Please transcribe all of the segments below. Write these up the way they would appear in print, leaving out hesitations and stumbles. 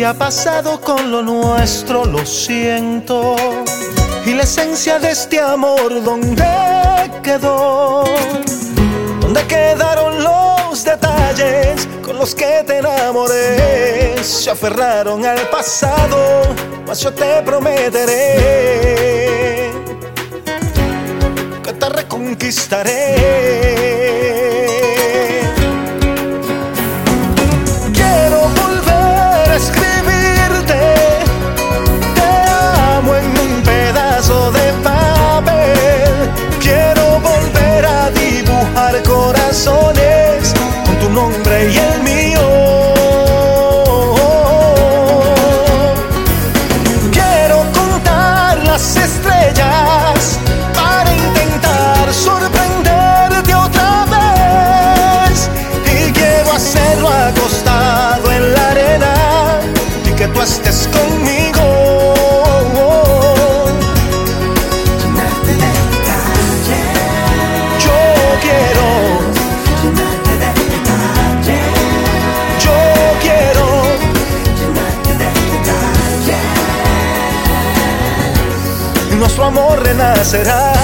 ¿Qué ha pasado con lo nuestro? Lo siento. Y la esencia de este amor, ¿dónde quedó? ¿Dónde quedaron los detalles con los que te enamoré? Se aferraron al pasado, mas yo te prometeré que te reconquistaré. Quiero volver a escribirte te amo en un pedazo de papel. Quiero volver a dibujar corazones con tu nombre y el mío. Quiero contar las estrellas para intentar sorprenderte otra vez. Y quiero hacerlo acostado en la arena y que tú estés conmigo. Nuestro amor renacerá,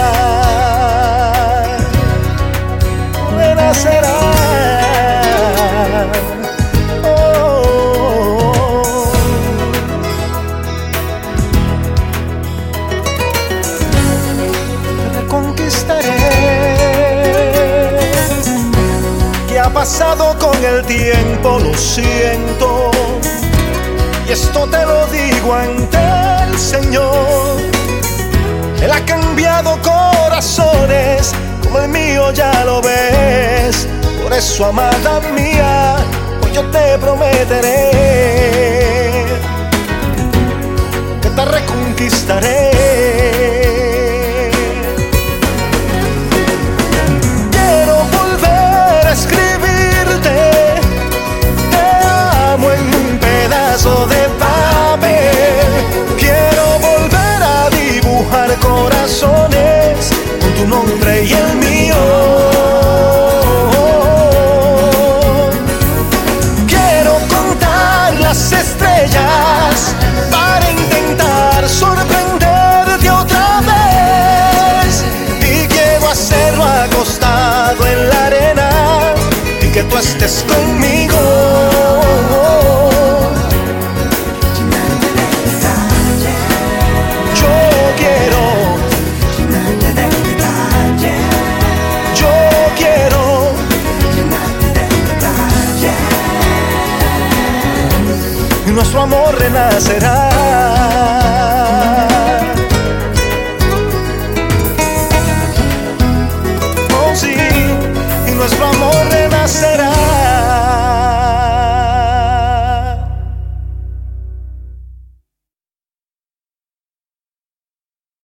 renacerá. Te reconquistaré. ¿Qué ha pasado con el tiempo? Lo siento. Y esto te lo digo ante el Señor. Él ha cambiado corazones como el mío, ya lo ves. Por eso, amada mía, hoy yo te prometeré que te reconquistaré. Quiero volver a escribirte te amo en un pedazo de papel. Quiero volver a dibujar corazones con tu nombre y el mío. Quiero contar las estrellas para intentar sorprenderte otra vez. Y quiero hacerlo acostado en la arena y que tú estés conmigo. Nuestro amor renacerá.